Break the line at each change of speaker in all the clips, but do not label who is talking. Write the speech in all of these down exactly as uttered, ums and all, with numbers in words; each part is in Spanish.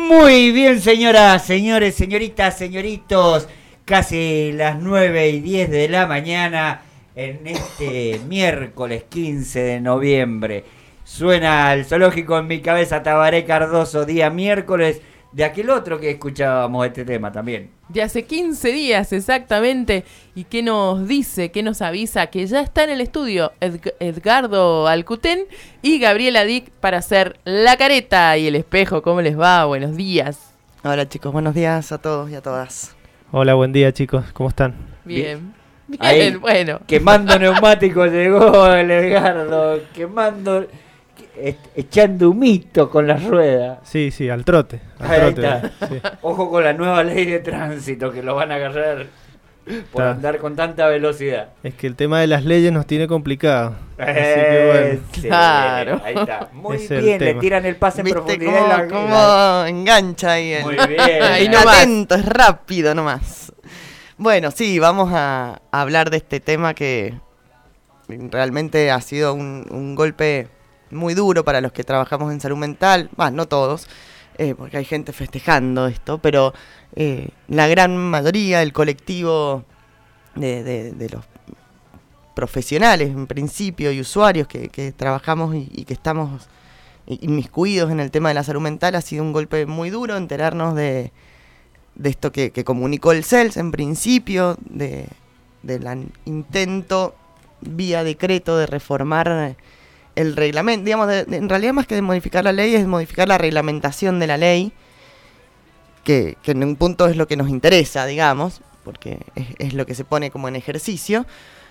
Muy bien, señoras, señores, señoritas, señoritos. Casi las nueve y diez de la mañana en este miércoles quince de noviembre. Suena el zoológico en mi cabeza, Tabaré Cardoso, día miércoles de aquel otro que escuchábamos este tema también.
De hace quince días exactamente. ¿Y qué nos dice, qué nos avisa? Que ya está en el estudio Ed- Edgardo Alcutén y Gabriela Dick para hacer la careta y el espejo. ¿Cómo les va? Buenos días.
Hola chicos, buenos días a todos y a todas.
Hola, buen día chicos, ¿cómo están?
Bien. Bien,
Ahí,
bueno.
Quemando neumáticos llegó el Edgardo, quemando, e- echando humito con las ruedas.
Sí, sí, al trote. Al
Ahí
trote,
está.
sí.
Ojo con la nueva ley de tránsito que lo van a agarrar por
Está.
andar con tanta velocidad.
Es que el tema de las leyes nos tiene complicado. Así que
Eh,
bueno.
sí,
Claro.
ahí está. Muy
Es el
bien, le
tema.
tiran el pase en
¿Viste
profundidad.
cómo,
y la-
cómo
la-
engancha ahí? El...
Muy bien.
Ahí
Es
nomás.
atento, es rápido nomás. Bueno, sí, vamos a hablar de este tema que realmente ha sido un, un golpe muy duro para los que trabajamos en salud mental. Bah, no todos, eh, porque hay gente festejando esto, pero eh, la gran mayoría del colectivo de, de- de los profesionales, en principio, y usuarios que, que trabajamos y, y que estamos inmiscuidos en el tema de la salud mental, ha sido un golpe muy duro enterarnos de, de esto que, que comunicó el C E L S en principio, de, del an- intento vía decreto de reformar el reglamento, digamos, de- de- en realidad más que de modificar la ley es modificar la reglamentación de la ley, que, que en un punto es lo que nos interesa, digamos, porque es, es lo que se pone como en ejercicio.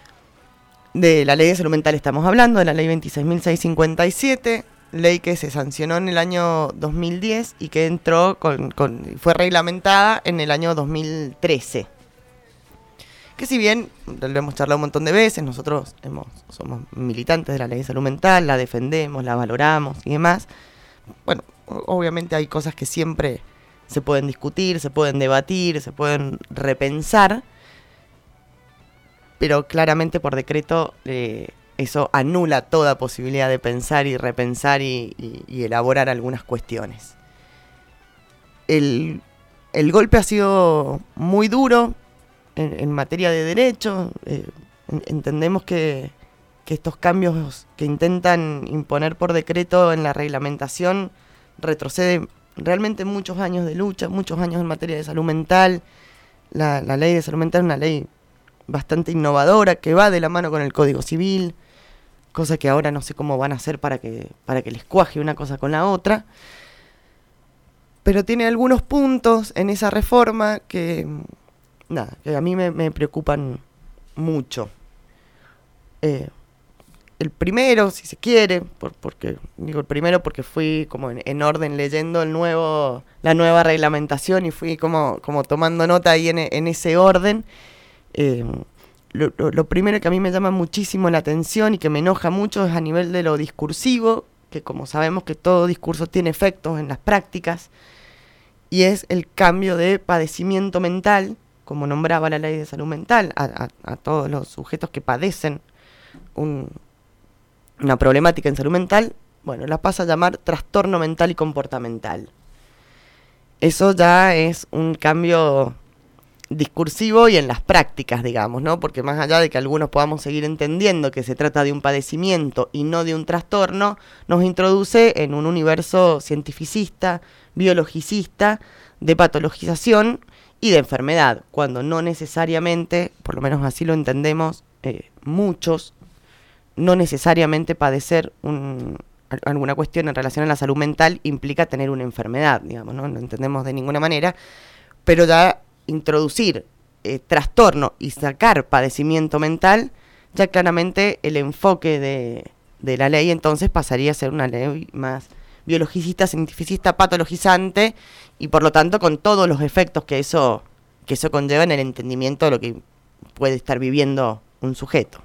De la ley de salud mental estamos hablando, de la ley veintiséis mil seiscientos cincuenta y siete, ley que se sancionó en el año dos mil diez y que entró con, con fue reglamentada en el año dos mil trece. Que si bien lo hemos charlado un montón de veces, nosotros hemos, somos militantes de la ley de salud mental, la defendemos, la valoramos y demás. Bueno, o- obviamente hay cosas que siempre se pueden discutir, se pueden debatir, se pueden repensar, pero claramente por decreto eh, eso anula toda posibilidad de pensar y repensar y, y- y elaborar algunas cuestiones. El, el golpe ha sido muy duro en, en materia de derecho. eh, en- entendemos que, que estos cambios que intentan imponer por decreto en la reglamentación retroceden realmente muchos años de lucha, muchos años en materia de salud mental. La, la ley de salud mental es una ley bastante innovadora que va de la mano con el Código Civil, cosa que ahora no sé cómo van a hacer para que, para que les cuaje una cosa con la otra. Pero tiene algunos puntos en esa reforma que, nada, que a mí me, me preocupan mucho. Eh, el primero, si se quiere, por, porque digo el primero porque fui como en, en orden leyendo el nuevo, la nueva reglamentación y fui como, como tomando nota ahí en, en ese orden. Eh, lo, lo, lo primero que a mí me llama muchísimo la atención y que me enoja mucho es a nivel de lo discursivo, que como sabemos que todo discurso tiene efectos en las prácticas, y es el cambio de padecimiento mental, como nombraba la ley de salud mental, a, a, a todos los sujetos que padecen un, una problemática en salud mental, bueno, la pasa a llamar trastorno mental y comportamental. Eso ya es un cambio discursivo y en las prácticas, digamos, ¿no? Porque más allá de que algunos podamos seguir entendiendo que se trata de un padecimiento y no de un trastorno, nos introduce en un universo cientificista, biologicista, de patologización y de enfermedad, cuando no necesariamente, por lo menos así lo entendemos, eh, muchos, no necesariamente padecer un, alguna cuestión en relación a la salud mental implica tener una enfermedad, digamos, ¿no? No lo entendemos de ninguna manera, pero ya introducir eh, trastorno y sacar padecimiento mental, ya claramente el enfoque de, de la ley entonces pasaría a ser una ley más biologicista, cientificista, patologizante y por lo tanto con todos los efectos que eso, que eso conlleva en el entendimiento de lo que puede estar viviendo un sujeto.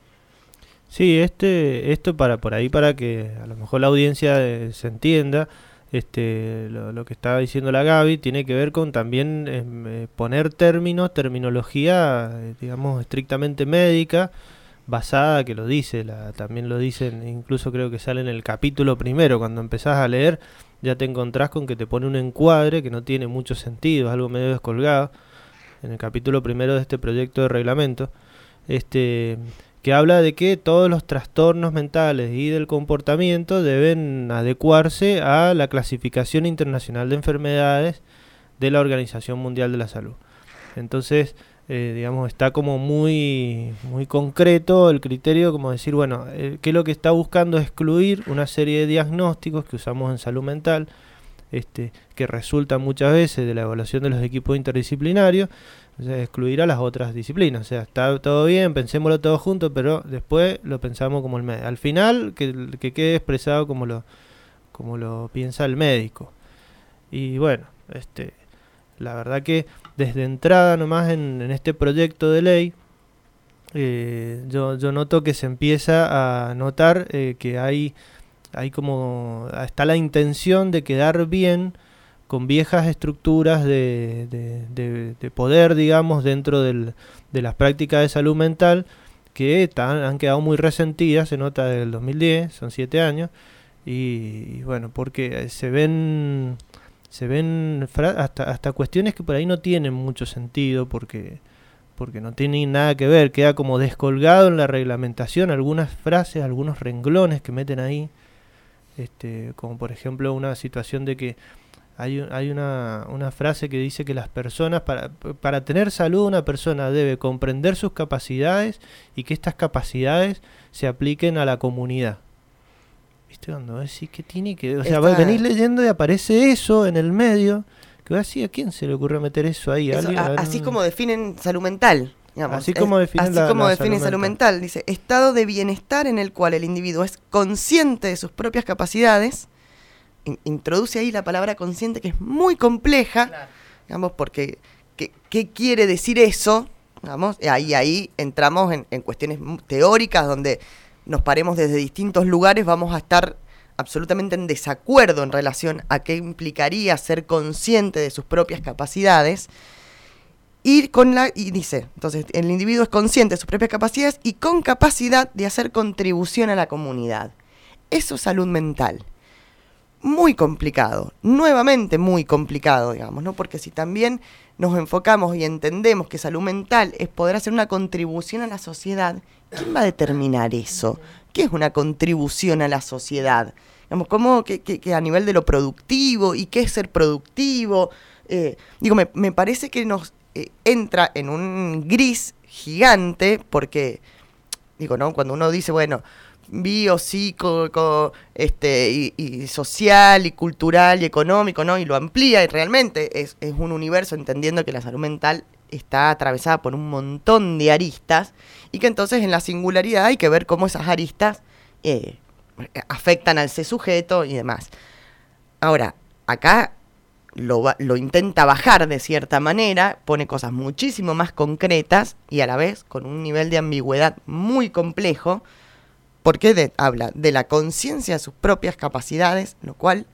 Sí, este, esto para por ahí para que a lo mejor la audiencia eh, se entienda. Este, lo, lo que estaba diciendo la Gaby tiene que ver con también eh, poner términos, terminología, eh, digamos, estrictamente médica, basada, que lo dice, la, también lo dicen, incluso creo que sale en el capítulo primero, cuando empezás a leer, ya te encontrás con que te pone un encuadre que no tiene mucho sentido, es algo medio descolgado, en el capítulo primero de este proyecto de reglamento, este, que habla de que todos los trastornos mentales y del comportamiento deben adecuarse a la clasificación internacional de enfermedades de la Organización Mundial de la Salud. Entonces, eh, digamos, está como muy, muy concreto el criterio, como decir, bueno, eh, que lo que está buscando es excluir una serie de diagnósticos que usamos en salud mental, este, que resultan muchas veces de la evaluación de los equipos interdisciplinarios, o sea, excluir a las otras disciplinas. O sea, está todo bien, pensémoslo todo junto, pero después lo pensamos como el médico. Al final, que, que quede expresado como lo, como lo piensa el médico. Y bueno, este, la verdad que desde entrada nomás en, en este proyecto de ley, eh, yo, yo noto que se empieza a notar eh, que hay, hay como, está la intención de quedar bien con viejas estructuras de, de, de, de poder, digamos, dentro del, de las prácticas de salud mental, que están, han quedado muy resentidas, se nota desde el dos mil diez, son siete años, y, y bueno, porque se ven... se ven hasta, hasta cuestiones que por ahí no tienen mucho sentido porque, porque no tienen nada que ver, queda como descolgado en la reglamentación algunas frases, algunos renglones que meten ahí, este, como por ejemplo una situación de que hay, hay una, una frase que dice que las personas, para, para tener salud una persona debe comprender sus capacidades y que estas capacidades se apliquen a la comunidad. ¿Viste? Cuando decís que tiene que... O sea,
Está...
venís leyendo y aparece eso en el medio, que así, ¿a quién se le ocurrió meter eso ahí?
Eso,
¿Alguien?
a, así como definen salud mental. Digamos.
Así como definen,
así
la,
como
la
definen
salud
salud
mental.
mental. Dice, estado de bienestar en el cual el individuo es consciente de sus propias capacidades. In, introduce ahí la palabra consciente, que es muy compleja, claro. Digamos, porque ¿qué, qué quiere decir eso? Digamos, ahí, ahí entramos en, en cuestiones teóricas donde nos paremos desde distintos lugares, vamos a estar absolutamente en desacuerdo en relación a qué implicaría ser consciente de sus propias capacidades. Y, con la, y dice, entonces, el individuo es consciente de sus propias capacidades y con capacidad de hacer contribución a la comunidad. Eso es salud mental. Muy complicado, nuevamente muy complicado, digamos, ¿no? Porque si también nos enfocamos y entendemos que salud mental es poder hacer una contribución a la sociedad, ¿quién va a determinar eso? ¿Qué es una contribución a la sociedad? Digamos, ¿cómo que, que, que a nivel de lo productivo y qué es ser productivo? Eh, digo, me, me parece que nos eh, entra en un gris gigante porque, digo, ¿no? Cuando uno dice, bueno, bio, psico, este, y, y social, y cultural, y económico, ¿no? Y lo amplía, y realmente es, es un universo, entendiendo que la salud mental está atravesada por un montón de aristas, y que entonces en la singularidad hay que ver cómo esas aristas eh, afectan al ser sujeto y demás. Ahora, acá lo, lo intenta bajar de cierta manera, pone cosas muchísimo más concretas, y a la vez con un nivel de ambigüedad muy complejo, porque de, habla de la conciencia de sus propias capacidades, lo cual,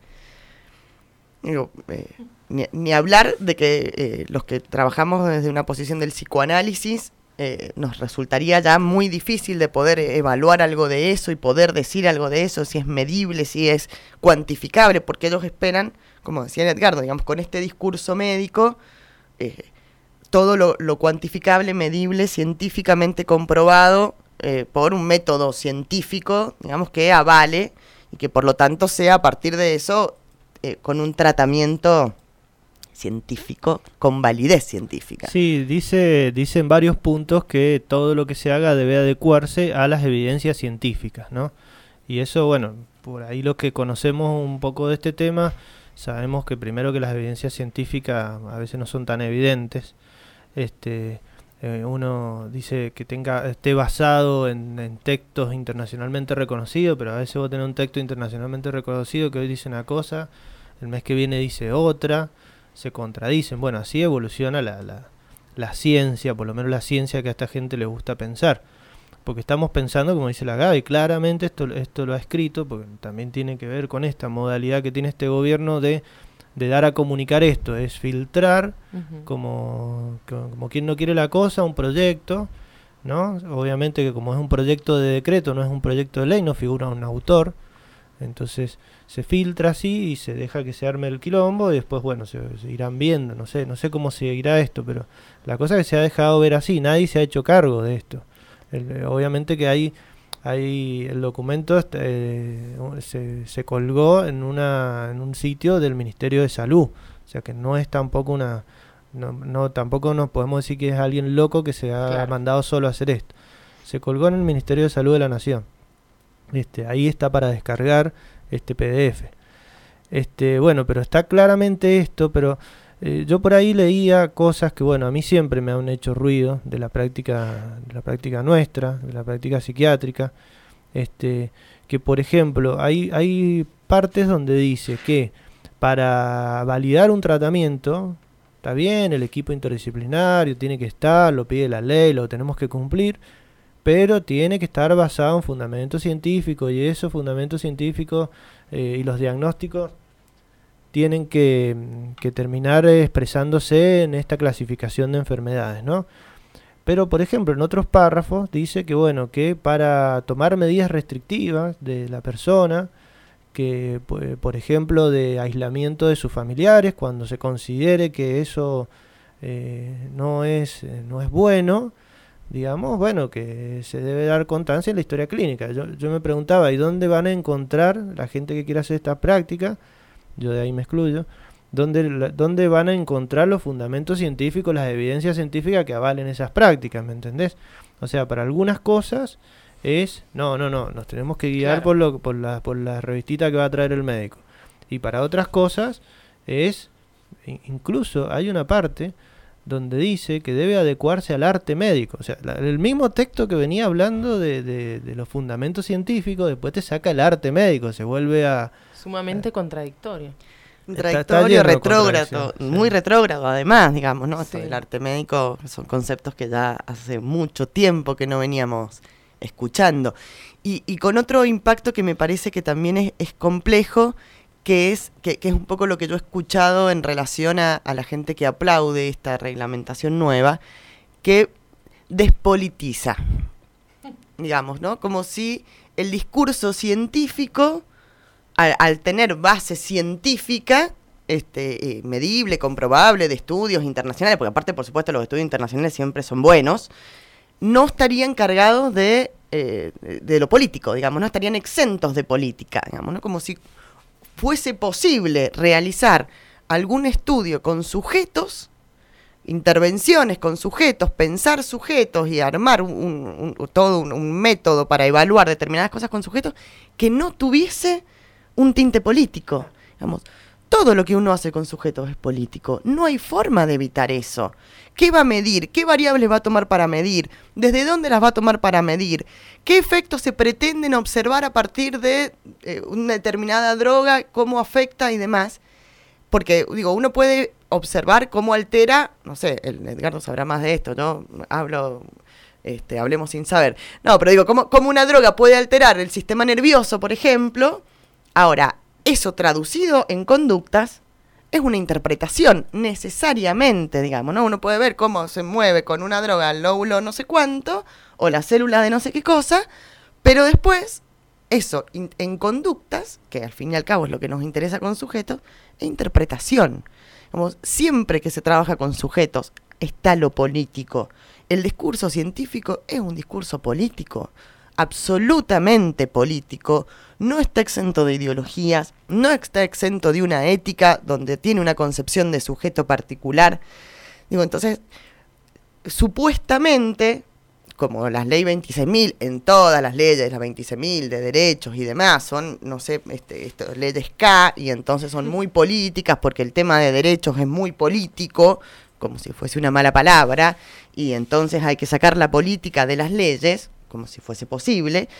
digo, eh, ni, ni hablar de que eh, los que trabajamos desde una posición del psicoanálisis, eh, nos resultaría ya muy difícil de poder evaluar algo de eso y poder decir algo de eso, si es medible, si es cuantificable, porque ellos esperan, como decía Edgardo, digamos, con este discurso médico, eh, todo lo, lo cuantificable, medible, científicamente comprobado, Eh, por un método científico, digamos, que avale y que por lo tanto sea a partir de eso eh, con un tratamiento científico, con validez científica.
Sí, dice, dice en varios puntos que todo lo que se haga debe adecuarse a las evidencias científicas, ¿no? Y eso, bueno, por ahí los que conocemos un poco de este tema, sabemos que primero que las evidencias científicas a veces no son tan evidentes, este... Eh, uno dice que tenga esté basado en, en textos internacionalmente reconocidos, pero a veces vos tenés un texto internacionalmente reconocido que hoy dice una cosa, el mes que viene dice otra, se contradicen. Bueno, así evoluciona la, la, la ciencia, por lo menos la ciencia que a esta gente le gusta pensar, porque estamos pensando, como dice la Gaby, claramente esto, esto lo ha escrito, porque también tiene que ver con esta modalidad que tiene este gobierno de de dar a comunicar esto, es filtrar, uh-huh. como, como, como quien no quiere la cosa, un proyecto, ¿no? Obviamente que como es un proyecto de decreto, no es un proyecto de ley, no figura un autor, entonces se filtra así y se deja que se arme el quilombo y después, bueno, se, se irán viendo, no sé, no sé cómo seguirá esto, pero la cosa es que se ha dejado ver así, nadie se ha hecho cargo de esto. El, obviamente que hay, hay el documento eh, se, se colgó en, una, en un sitio del Ministerio de Salud, o sea que no es tampoco una... No, no, tampoco nos podemos decir que es alguien loco que se ha
Claro.
mandado solo a hacer esto. Se colgó en el Ministerio de Salud de la Nación. Este, ahí está para descargar este P D F. Este, bueno, pero está claramente esto, pero eh, yo por ahí leía cosas que, bueno, a mí siempre me han hecho ruido de la práctica, de la práctica nuestra, de la práctica psiquiátrica. Este, que por ejemplo, hay, hay partes donde dice que para validar un tratamiento, está bien, el equipo interdisciplinario tiene que estar, lo pide la ley, lo tenemos que cumplir, pero tiene que estar basado en fundamentos científicos y esos fundamentos científicos eh, y los diagnósticos tienen que, que terminar expresándose en esta clasificación de enfermedades, ¿no? Pero, por ejemplo, en otros párrafos dice que, bueno, que para tomar medidas restrictivas de la persona, que por ejemplo de aislamiento de sus familiares cuando se considere que eso eh, no es eh, no es bueno, digamos, bueno, que se debe dar constancia en la historia clínica. Yo, yo me preguntaba, ¿y dónde van a encontrar la gente que quiera hacer esta práctica? Yo de ahí me excluyo. ¿Dónde, la, dónde van a encontrar los fundamentos científicos, las evidencias científicas que avalen esas prácticas? ¿Me entendés? O sea, para algunas cosas es, no, no, no, nos tenemos que guiar
Claro.
por, lo, por, la, por la revistita que va a traer el médico. Y para otras cosas es, incluso hay una parte donde dice que debe adecuarse al arte médico. O sea, la, el mismo texto que venía hablando de, de, de los fundamentos científicos, después te saca el arte médico, se vuelve a...
Sumamente contradictorio.
Contradictorio,
lleno de
retrógrado,
contradicción,
muy
sí.
retrógrado además, digamos, ¿no? Esto
Sí.
del arte médico son conceptos que ya hace mucho tiempo que no veníamos escuchando. Y, y con otro impacto que me parece que también es, es complejo, que es, que, que es un poco lo que yo he escuchado en relación a, a la gente que aplaude esta reglamentación nueva, que despolitiza, digamos, ¿no? Como si el discurso científico, al, al tener base científica, este, eh, medible, comprobable, de estudios internacionales, porque aparte, por supuesto, los estudios internacionales siempre son buenos, no estarían cargados de, eh, de lo político, digamos, no estarían exentos de política, digamos, ¿no? Como si fuese posible realizar algún estudio con sujetos, intervenciones con sujetos, pensar sujetos y armar un, un, un, todo un, un método para evaluar determinadas cosas con sujetos que no tuviese un tinte político. Digamos, todo lo que uno hace con sujetos es político. No hay forma de evitar eso. ¿Qué va a medir? ¿Qué variables va a tomar para medir? ¿Desde dónde las va a tomar para medir? ¿Qué efectos se pretenden observar a partir de eh, una determinada droga? ¿Cómo afecta y demás? Porque, digo, uno puede observar cómo altera, no sé, el Edgardo sabrá más de esto, ¿no? Hablo, este, hablemos sin saber. No, pero digo, cómo, cómo una droga puede alterar el sistema nervioso, por ejemplo. Ahora, eso traducido en conductas es una interpretación, necesariamente, digamos, ¿no? Uno puede ver cómo se mueve con una droga el lóbulo no sé cuánto, o la célula de no sé qué cosa, pero después, eso, in, en conductas, que al fin y al cabo es lo que nos interesa con sujetos, e interpretación. Digamos, siempre que se trabaja con sujetos está lo político. El discurso científico es un discurso político, absolutamente político, no está exento de ideologías, no está exento de una ética donde tiene una concepción de sujeto particular. Digo, entonces, supuestamente, como las leyes veintiséis mil, en todas las leyes, las veintiséis mil de derechos y demás, son, no sé, este, este, leyes K, y entonces son muy políticas porque el tema de derechos es muy político, como si fuese una mala palabra, y entonces hay que sacar la política de las leyes, como si fuese posible,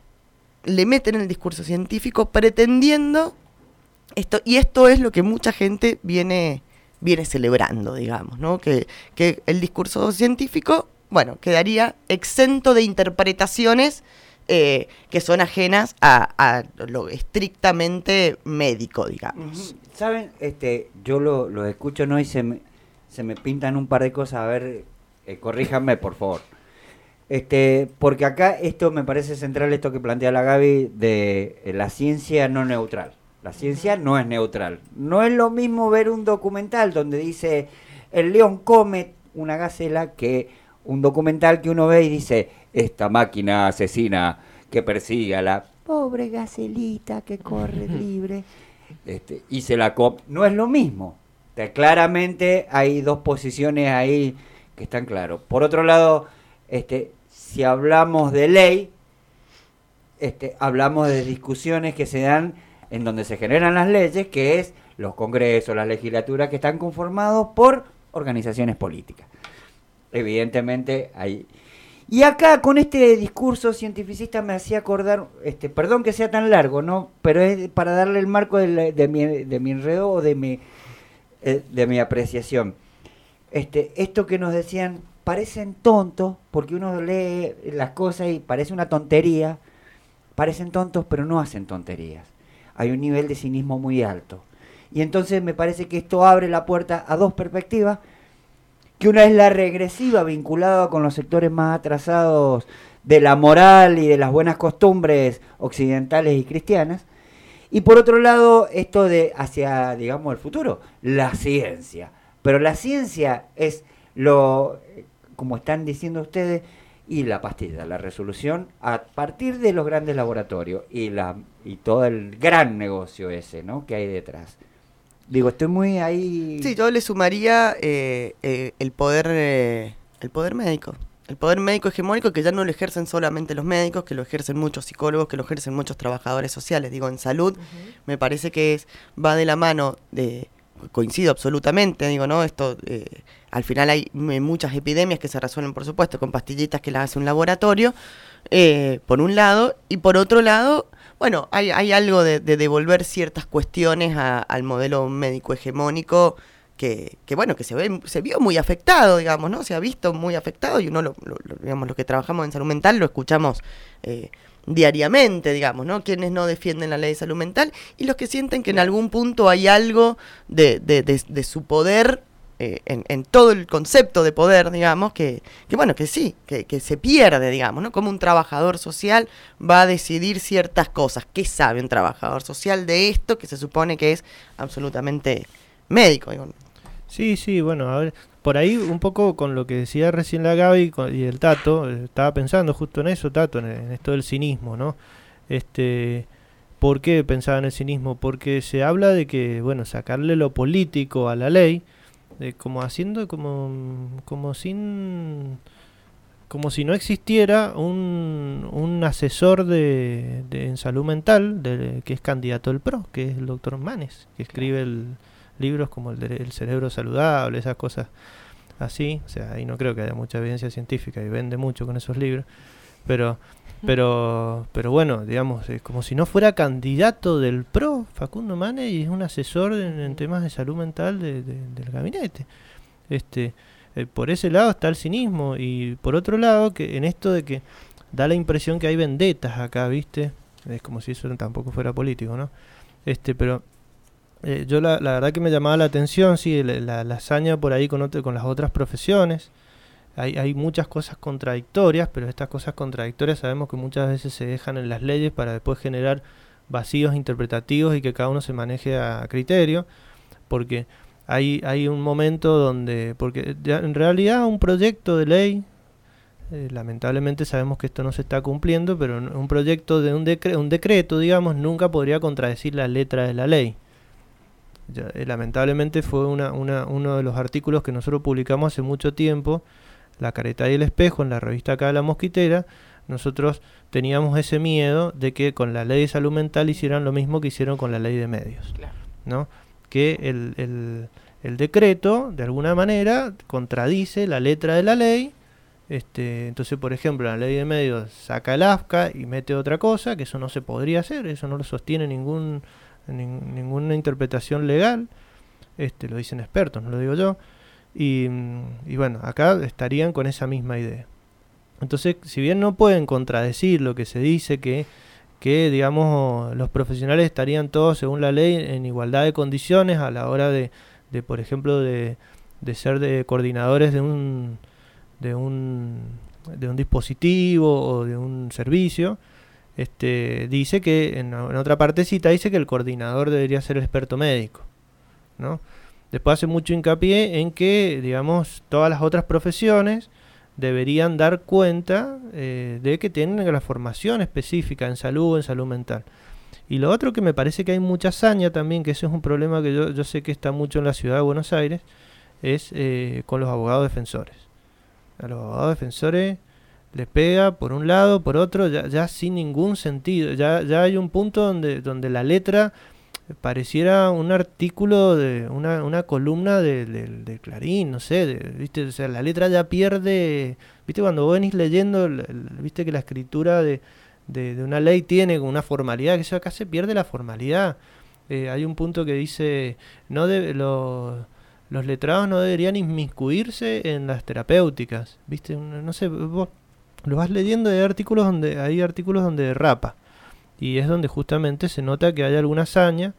le meten en el discurso científico pretendiendo esto, y esto es lo que mucha gente viene, viene celebrando, digamos, ¿no? Que, que el discurso científico, bueno, quedaría exento de interpretaciones eh, que son ajenas a, a lo estrictamente médico, digamos.
Uh-huh. ¿Saben? Este, yo lo, lo escucho, ¿no? Y se me, se me pintan un par de cosas, a ver, eh, corríjanme, por favor. Este, porque acá esto me parece central, esto que plantea la Gaby, de eh, la ciencia no neutral. La ciencia no es neutral. No es lo mismo ver un documental donde dice el león come una gacela que un documental que uno ve y dice esta máquina asesina que persigue a la pobre gacelita que corre libre este, y se la come. No es lo mismo. O sea, claramente hay dos posiciones ahí que están claros. Por otro lado, este, si hablamos de ley, este, hablamos de discusiones que se dan en donde se generan las leyes, que es los congresos, las legislaturas, que están conformados por organizaciones políticas. Evidentemente hay... Y acá con este discurso cientificista me hacía acordar, este, perdón que sea tan largo, ¿no? Pero es para darle el marco de, la, de, mi, de mi enredo o de mi, eh, de mi apreciación. Este, esto que nos decían, parecen tontos, porque uno lee las cosas y parece una tontería, parecen tontos pero no hacen tonterías. Hay un nivel de cinismo muy alto. Y entonces me parece que esto abre la puerta a dos perspectivas, que una es la regresiva vinculada con los sectores más atrasados de la moral y de las buenas costumbres occidentales y cristianas, y por otro lado esto de hacia, digamos, el futuro, la ciencia. Pero la ciencia es lo, como están diciendo ustedes, y la pastilla, la resolución a partir de los grandes laboratorios y la y todo el gran negocio ese, ¿no?, que hay detrás. Digo, estoy muy ahí...
Sí, yo le sumaría eh, eh, el poder eh, el poder médico. El poder médico hegemónico, que ya no lo ejercen solamente los médicos, que lo ejercen muchos psicólogos, que lo ejercen muchos trabajadores sociales. Digo, en salud, uh-huh. me parece que es va de la mano de... Coincido absolutamente, digo, ¿no? Esto, eh, al final hay muchas epidemias que se resuelven, por supuesto, con pastillitas que las hace un laboratorio, eh, por un lado, y por otro lado, bueno, hay, hay algo de, de devolver ciertas cuestiones a, al modelo médico hegemónico que, que bueno, que se ve, se vio muy afectado, digamos, ¿no? Se ha visto muy afectado y uno, lo, lo, lo, digamos, los que trabajamos en salud mental lo escuchamos eh, diariamente, digamos, ¿no? Quienes no defienden la ley de salud mental y los que sienten que en algún punto hay algo de, de, de, de su poder, eh, en, en todo el concepto de poder, digamos, que, que bueno, que sí, que, que se pierde, digamos, ¿no? Como un trabajador social va a decidir ciertas cosas. ¿Qué sabe un trabajador social de esto que se supone que es absolutamente médico? Digo?
Sí, sí, bueno, a ver, por ahí un poco con lo que decía recién la Gaby y el Tato, estaba pensando justo en eso, Tato, en, en esto del cinismo, ¿no? Este, ¿por qué pensaba en el cinismo? Porque se habla de que, bueno, sacarle lo político a la ley, de como haciendo como, como sin, como si no existiera un, un asesor de, de en salud mental, de, que es candidato del P R O, que es el doctor Manes, que escribe el libros como el, de, el cerebro saludable, esas cosas así, o sea, ahí no creo que haya mucha evidencia científica y vende mucho con esos libros, pero pero pero bueno, digamos, es como si no fuera candidato del P R O, Facundo Manes, y es un asesor en, en temas de salud mental de, de, del gabinete. Este, eh, por ese lado está el cinismo, y por otro lado, que en esto de que da la impresión que hay vendetas acá, ¿viste? Es como si eso tampoco fuera político, ¿no? Este, pero Eh, yo la, la verdad que me llamaba la atención, sí, la, la, la hazaña por ahí con, otro, con las otras profesiones. Hay, hay muchas cosas contradictorias, pero estas cosas contradictorias sabemos que muchas veces se dejan en las leyes para después generar vacíos interpretativos y que cada uno se maneje a criterio, porque hay, hay un momento donde, porque ya en realidad un proyecto de ley, eh, lamentablemente sabemos que esto no se está cumpliendo, pero un proyecto de un, decre, un decreto, digamos, nunca podría contradecir la letra de la ley. Ya, eh, lamentablemente fue una, una, uno de los artículos que nosotros publicamos hace mucho tiempo, La Careta y el Espejo, en la revista acá de La Mosquitera. Nosotros teníamos ese miedo de que con la ley de salud mental hicieran lo mismo que hicieron con la ley de medios, claro, ¿no? Que el, el, el decreto, de alguna manera, contradice la letra de la ley. Este, entonces, por ejemplo, la ley de medios saca el A F C A y mete otra cosa, que eso no se podría hacer, eso no lo sostiene ningún... Ning- ninguna interpretación legal, este, lo dicen expertos, no lo digo yo, y, y bueno, acá estarían con esa misma idea. Entonces, si bien no pueden contradecir lo que se dice, que, que digamos, los profesionales estarían todos, según la ley, en igualdad de condiciones a la hora de, de por ejemplo, de, de ser de coordinadores de un, de un de un dispositivo o de un servicio, este, dice que en, en otra partecita dice que el coordinador debería ser el experto médico, ¿no? Después hace mucho hincapié en que, digamos, todas las otras profesiones deberían dar cuenta eh, de que tienen la formación específica en salud o en salud mental. Y lo otro que me parece que hay mucha saña también, que ese es un problema que yo, yo sé que está mucho en la ciudad de Buenos Aires, es eh, con los abogados defensores. A los abogados defensores les pega por un lado, por otro, ya, ya sin ningún sentido. Ya, ya hay un punto donde, donde la letra pareciera un artículo de una, una columna de, de, de Clarín, no sé, de, viste, o sea, la letra ya pierde, viste, cuando vos venís leyendo, el, el, viste que la escritura de, de, de una ley tiene una formalidad, que eso acá se pierde la formalidad. Eh, hay un punto que dice, no debe, los, los letrados no deberían inmiscuirse en las terapéuticas, viste, no sé, vos lo vas leyendo, hay artículos donde, hay artículos donde derrapa. Y es donde justamente se nota que hay alguna hazaña.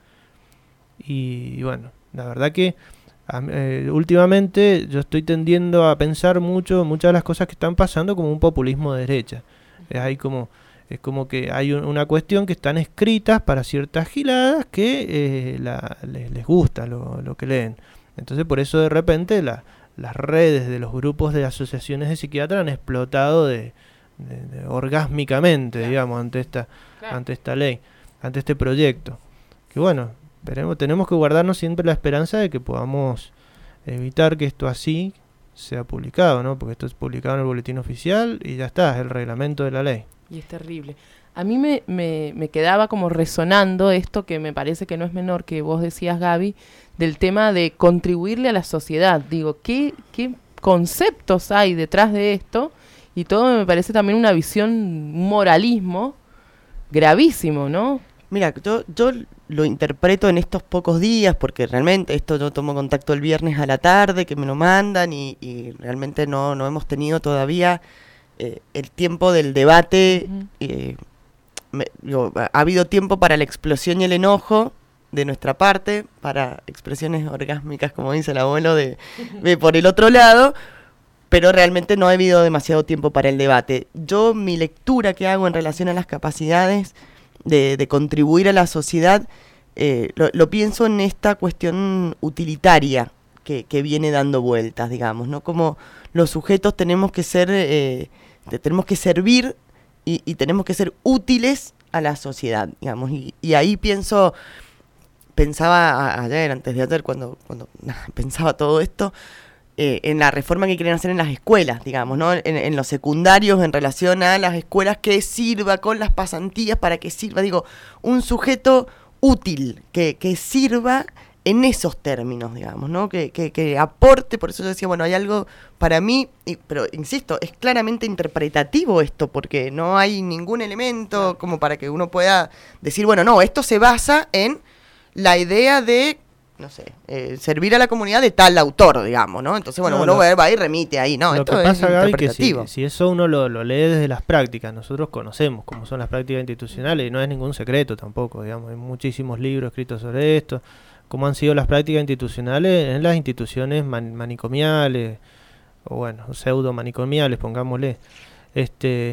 Y, y bueno, la verdad que eh, últimamente yo estoy tendiendo a pensar mucho, muchas de las cosas que están pasando como un populismo de derecha. Es, hay como, es como que hay un, una cuestión que están escritas para ciertas giladas que eh, la, les, les gusta lo, lo que leen. Entonces por eso de repente la, las redes de los grupos de asociaciones de psiquiatras han explotado de... De, de, orgásmicamente, claro, digamos, ante esta, claro, ante esta ley, ante este proyecto. Que bueno, veremos, tenemos que guardarnos siempre la esperanza de que podamos evitar que esto así sea publicado, ¿no? Porque esto es publicado en el boletín oficial y ya está, es el reglamento de la ley.
Y es terrible. A mí me, me, me quedaba como resonando esto que me parece que no es menor, que vos decías, Gaby, del tema de contribuirle a la sociedad. Digo, ¿qué, qué conceptos hay detrás de esto? Y todo me parece también una visión, un moralismo gravísimo, ¿no?
Mira, yo, yo lo interpreto en estos pocos días, porque realmente esto yo tomo contacto el viernes a la tarde, que me lo mandan, y, y realmente no, no hemos tenido todavía eh, el tiempo del debate. Uh-huh. eh, me, digo, ha habido tiempo para la explosión y el enojo de nuestra parte, para expresiones orgásmicas, como dice el abuelo, de, de por el otro lado, pero realmente no ha habido demasiado tiempo para el debate. Yo, mi lectura que hago en relación a las capacidades de, de contribuir a la sociedad, eh, lo, lo pienso en esta cuestión utilitaria que, que viene dando vueltas, digamos, ¿no? Como los sujetos tenemos que ser, eh, tenemos que servir y, y tenemos que ser útiles a la sociedad, digamos, y, y ahí pienso, pensaba a, ayer, antes de ayer, cuando, cuando pensaba todo esto, Eh, en la reforma que quieren hacer en las escuelas, digamos, ¿no? En, en los secundarios, en relación a las escuelas, que sirva con las pasantías, para que sirva, digo, un sujeto útil, que, que sirva en esos términos, digamos, ¿no? Que, que, que aporte, por eso yo decía, bueno, hay algo para mí, y, pero insisto, es claramente interpretativo esto, porque no hay ningún elemento como para que uno pueda decir, bueno, no, esto se basa en la idea de, no sé, eh, servir a la comunidad de tal autor, digamos, ¿no? Entonces, bueno, no, uno lo, va y remite ahí, ¿no?
Lo
Esto
que pasa,
es
Gaby,
interpretativo.
que si, si eso uno lo, lo lee desde las prácticas, nosotros conocemos cómo son las prácticas institucionales y no es ningún secreto tampoco, digamos, hay muchísimos libros escritos sobre esto, cómo han sido las prácticas institucionales en las instituciones man, manicomiales, o bueno, pseudo manicomiales, pongámosle. Este...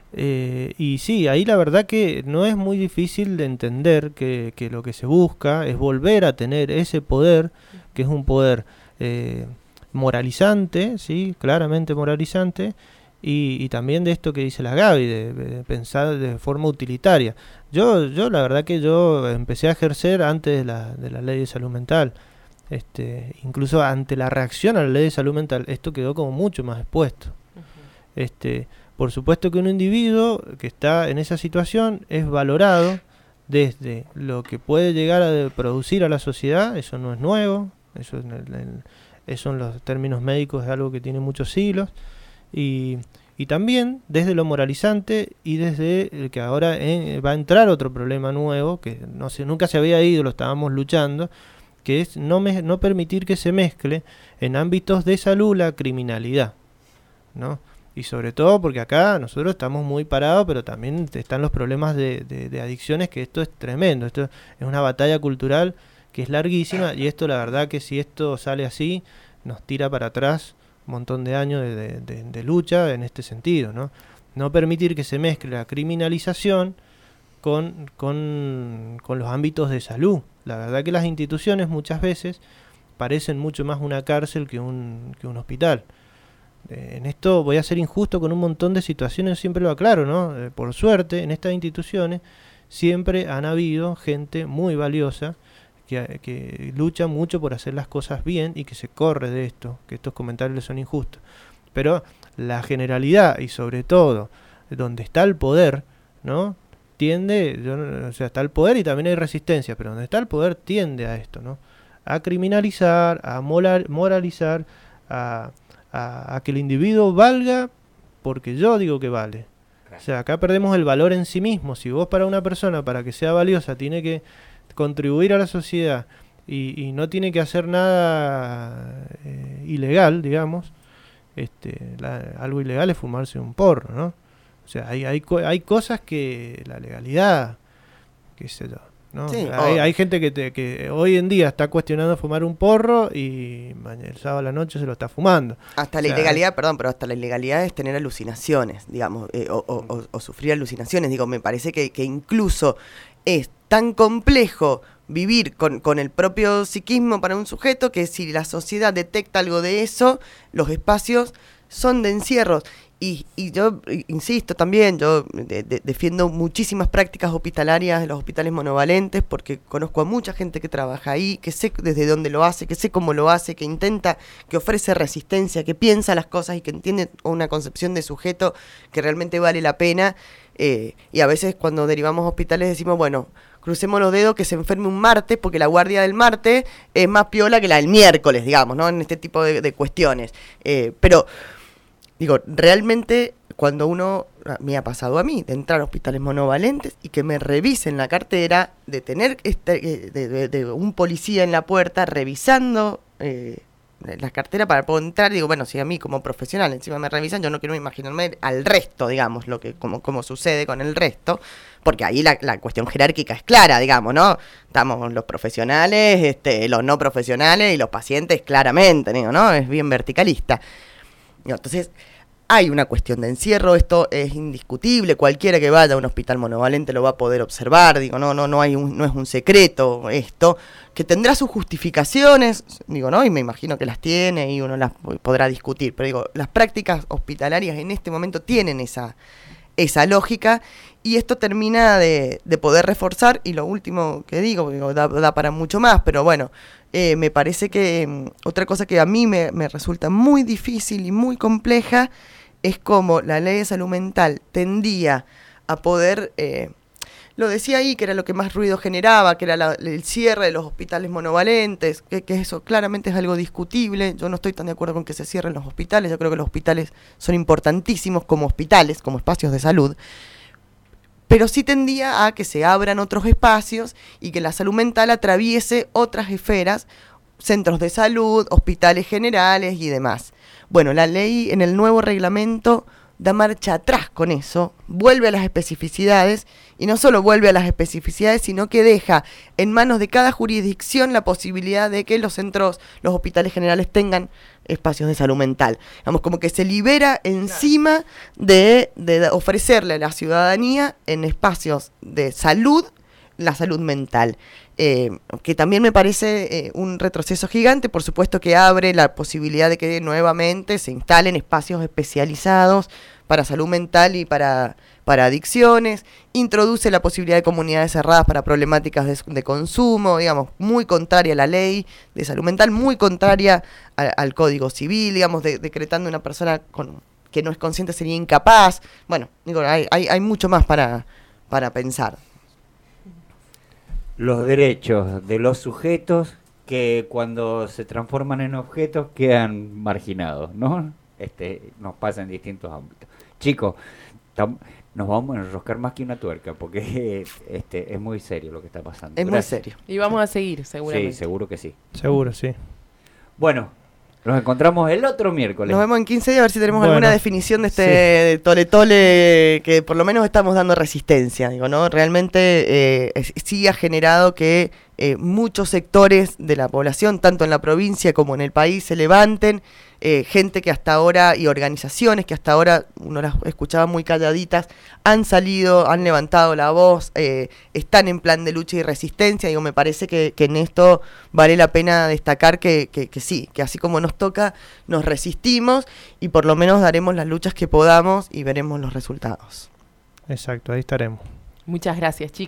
Eh, y sí, ahí la verdad que no es muy difícil de entender que, que lo que se busca es volver a tener ese poder, que es un poder eh, moralizante, sí, claramente moralizante, y, y también de esto que dice la Gaby, de, de pensar de forma utilitaria. Yo, yo la verdad que yo empecé a ejercer antes de la, de la ley de salud mental, este, incluso ante la reacción a la ley de salud mental, esto quedó como mucho más expuesto. Uh-huh. Este... Por supuesto que un individuo que está en esa situación es valorado desde lo que puede llegar a producir a la sociedad, eso no es nuevo, eso, en el, en, eso en los términos médicos es algo que tiene muchos siglos, y, y también desde lo moralizante y desde el que ahora en, va a entrar otro problema nuevo, que no sé, nunca se había ido, lo estábamos luchando, que es no, me, no permitir que se mezcle en ámbitos de salud la criminalidad, ¿no? Y sobre todo porque acá nosotros estamos muy parados, pero también están los problemas de, de, de adicciones, que esto es tremendo, esto es una batalla cultural que es larguísima, y esto la verdad que si esto sale así, nos tira para atrás un montón de años de, de, de, de lucha en este sentido, ¿no? No permitir que se mezcle la criminalización con, con, con los ámbitos de salud. La verdad que las instituciones muchas veces parecen mucho más una cárcel que un, que un hospital. Eh, en esto voy a ser injusto con un montón de situaciones, siempre lo aclaro, ¿no? Eh, por suerte, en estas instituciones siempre han habido gente muy valiosa que, que lucha mucho por hacer las cosas bien y que se corre de esto, que estos comentarios son injustos. Pero la generalidad y sobre todo donde está el poder, ¿no? Tiende, yo, o sea, está el poder y también hay resistencia, pero donde está el poder tiende a esto, ¿no? A criminalizar, a moral, moralizar, a, a, a que el individuo valga porque yo digo que vale. O sea, acá perdemos el valor en sí mismo. Si vos para una persona, para que sea valiosa, tiene que contribuir a la sociedad y, y no tiene que hacer nada eh, ilegal, digamos, este, la, algo ilegal es fumarse un porro, ¿no? O sea, hay, hay, hay cosas que la legalidad, qué sé yo, ¿no?
Sí,
hay,
o...
hay gente que, te, que hoy en día está cuestionando fumar un porro y mañana, el sábado a la noche se lo está fumando.
Hasta
o
la
sea,
ilegalidad, perdón, pero hasta la ilegalidad es tener alucinaciones, digamos, eh, o, o, o, o sufrir alucinaciones. Digo, me parece que, que incluso es tan complejo vivir con, con el propio psiquismo para un sujeto que si la sociedad detecta algo de eso, los espacios son de encierros. Y, y yo insisto también, yo de, de, defiendo muchísimas prácticas hospitalarias de los hospitales monovalentes porque conozco a mucha gente que trabaja ahí, que sé desde dónde lo hace, que sé cómo lo hace, que intenta, que ofrece resistencia, que piensa las cosas y que entiende una concepción de sujeto que realmente vale la pena. Eh, y a veces cuando derivamos hospitales decimos, bueno, crucemos los dedos que se enferme un martes porque la guardia del martes es más piola que la del miércoles, digamos, ¿no? En este tipo de, de cuestiones. Eh, pero... Digo, realmente cuando uno, me ha pasado a mí, de entrar a hospitales monovalentes y que me revisen la cartera, de tener este, de, de, de un policía en la puerta revisando eh, la cartera para poder entrar, digo, bueno, si a mí como profesional encima me revisan, yo no quiero imaginarme al resto, digamos, lo que como, como sucede con el resto, porque ahí la, la cuestión jerárquica es clara, digamos, ¿no? Estamos los profesionales, este, los no profesionales y los pacientes claramente, digo, ¿no? Es bien verticalista. Digo, entonces... Hay una cuestión de encierro, esto es indiscutible, cualquiera que vaya a un hospital monovalente lo va a poder observar, digo, no, no, no hay un, no es un secreto esto, que tendrá sus justificaciones, digo, no, y me imagino que las tiene y uno las podrá discutir, pero digo, las prácticas hospitalarias en este momento tienen esa, esa lógica, y esto termina de, de poder reforzar, y lo último que digo, digo da, da para mucho más, pero bueno, eh, me parece que um, otra cosa que a mí me, me resulta muy difícil y muy compleja, es como la ley de salud mental tendía a poder, eh, lo decía ahí, que era lo que más ruido generaba, que era la, el cierre de los hospitales monovalentes, que, que eso claramente es algo discutible. Yo no estoy tan de acuerdo con que se cierren los hospitales, yo creo que los hospitales son importantísimos como hospitales, como espacios de salud, pero sí tendía a que se abran otros espacios y que la salud mental atraviese otras esferas, centros de salud, hospitales generales y demás. Bueno, la ley en el nuevo reglamento da marcha atrás con eso, vuelve a las especificidades, y no solo vuelve a las especificidades, sino que deja en manos de cada jurisdicción la posibilidad de que los centros, los hospitales generales tengan espacios de salud mental. Digamos, como que se libera encima de, de ofrecerle a la ciudadanía en espacios de salud, la salud mental. Eh, que también me parece eh, un retroceso gigante, por supuesto que abre la posibilidad de que nuevamente se instalen espacios especializados para salud mental y para, para adicciones, introduce la posibilidad de comunidades cerradas para problemáticas de, de consumo, digamos, muy contraria a la ley de salud mental, muy contraria a, al Código Civil, digamos, de, decretando una persona con, que no es consciente sería incapaz. Bueno, digo, hay, hay, hay mucho más para, para pensar.
Los derechos de los sujetos que cuando se transforman en objetos quedan marginados, ¿no? Este, nos pasa en distintos ámbitos. Chicos, tam, nos vamos a enroscar más que una tuerca porque este, es muy serio lo que está pasando.
Es
Gracias.
muy serio.
Y vamos a seguir, seguramente.
Sí, seguro que sí.
Seguro, sí.
Bueno, nos encontramos el otro miércoles.
Nos vemos en quince días a ver si tenemos
Bueno,
alguna definición de este
sí.
de tole tole, que por lo menos estamos dando resistencia, digo, ¿no? Realmente eh, es, sí ha generado que eh, muchos sectores de la población, tanto en la provincia como en el país, se levanten, eh, gente que hasta ahora, y organizaciones que hasta ahora uno las escuchaba muy calladitas, han salido, han levantado la voz, eh, están en plan de lucha y resistencia. Digo, me parece que, que en esto vale la pena destacar que, que, que sí, que así como nos toca, nos resistimos y por lo menos daremos las luchas que podamos y veremos los resultados.
Exacto, ahí estaremos.
Muchas gracias, chicos.